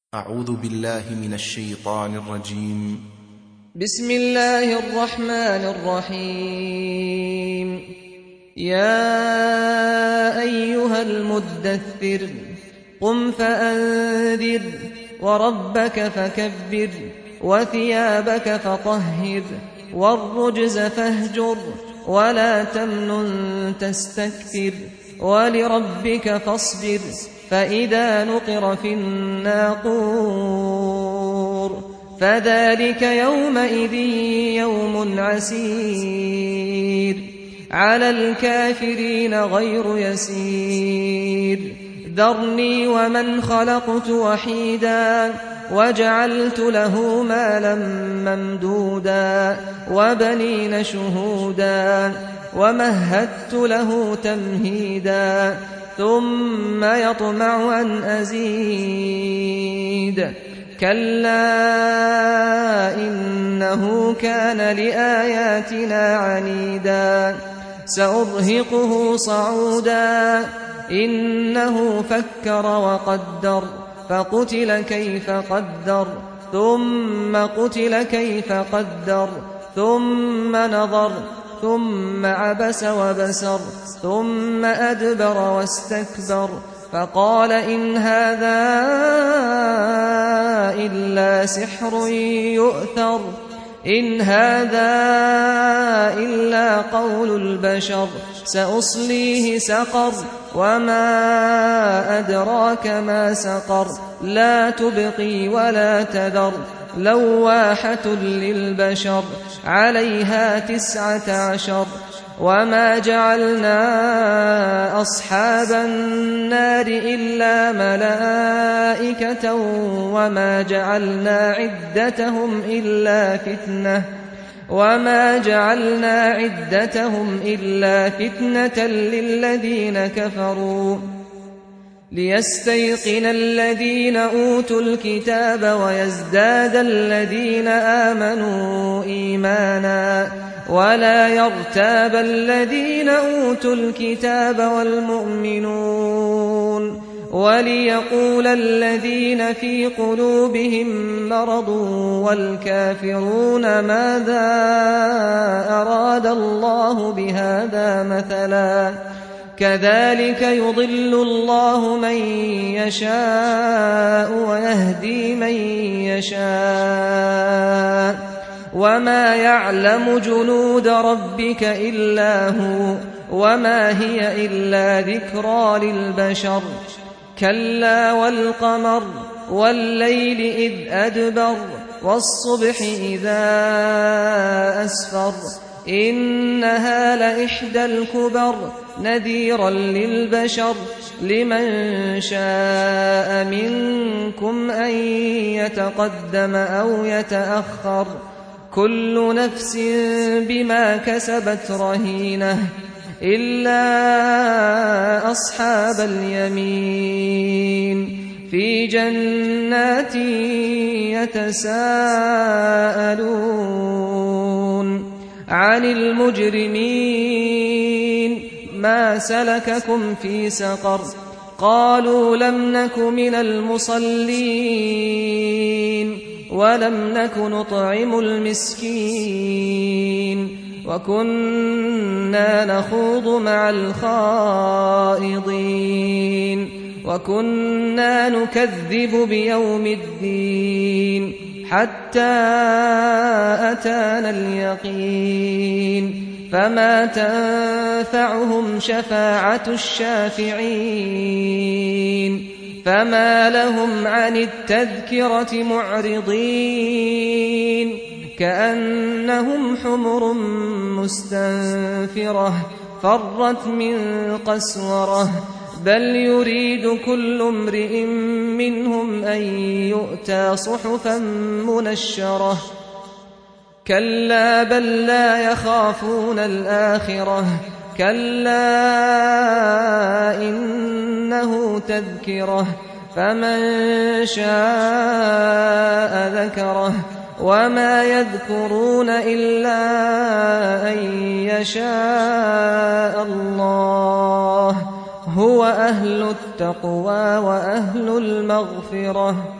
أعوذ بالله من الشيطان الرجيم. بسم الله الرحمن الرحيم. يا أيها المدثر قم فأنذر وربك فكبر وثيابك فطهر والرجز فاهجر ولا تمنن تستكثر ولربك فاصبر فإذا نقر في الناقور فذلك يومئذ يوم عسير على الكافرين غير يسير. ذرني ومن خلقت وحيدا وجعلت له مالا ممدودا وبنين شهودا ومهدت له تمهيدا ثم يطمع أن أزيد كلا إنه كان لآياتنا عنيدا سأرهقه صعودا إنه فكر وقدر فقتل كيف قدر ثم قتل كيف قدر ثم نظر ثم عبس وبسر ثم أدبر واستكبر فقال إن هذا إلا سحر يؤثر إن هذا إلا قول البشر سأصليه سقر وما أدراك ما سقر لا تبقي ولا تذر لواحة للبشر عليها 19 وما جعلنا أصحاب النار إلا ملائكة وما جعلنا عدتهم إلا فتنة للذين كفروا ليستيقن الذين أوتوا الكتاب ويزداد الذين آمنوا إيمانا ولا يرتاب الذين أوتوا الكتاب والمؤمنون وليقول الذين في قلوبهم مرض والكافرون ماذا أراد الله بهذا مثلا كذلك يضل الله من يشاء ويهدي من يشاء وما يعلم جنود ربك إلا هو وما هي إلا ذكرى للبشر. كلا والقمر والليل إذ أدبر والصبح إذا أسفر إنها لإحدى الكبر نذيرا للبشر لمن شاء منكم أن يتقدم أو يتأخر كل نفس بما كسبت رهينة إلا أصحاب اليمين في جنات يتساءلون عن المجرمين ما سلككم في سقر قالوا لم نك من المصلين ولم نك نطعم المسكين وكنا نخوض مع الخائضين وكنا نكذب بيوم الدين حتى أتانا اليقين فما تنفعهم شفاعة الشافعين فما لهم عن التذكرة معرضين كأنهم حمر مستنفرة فرت من قسورة بل يريد كل امرئ منهم أن يؤتى صحفا منشرة كلا بل لا يخافون الآخرة كلا إنه تذكرة فمن شاء ذكره وما يذكرون إلا أن يشاء الله هو أهل التقوى وأهل المغفرة